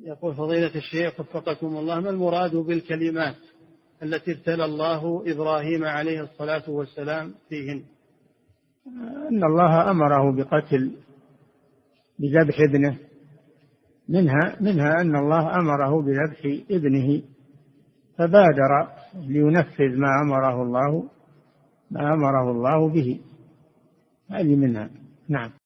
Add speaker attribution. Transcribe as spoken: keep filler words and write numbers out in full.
Speaker 1: يقول فضيلة الشيخ وفقكم الله، ما المراد بالكلمات التي ابتلى الله إبراهيم عليه الصلاة والسلام فيهن؟
Speaker 2: أن الله أمره بقتل بذبح ابنه، منها منها أن الله أمره بذبح ابنه فبادر لينفذ ما أمره الله ما أمره الله به، هذه منها. نعم.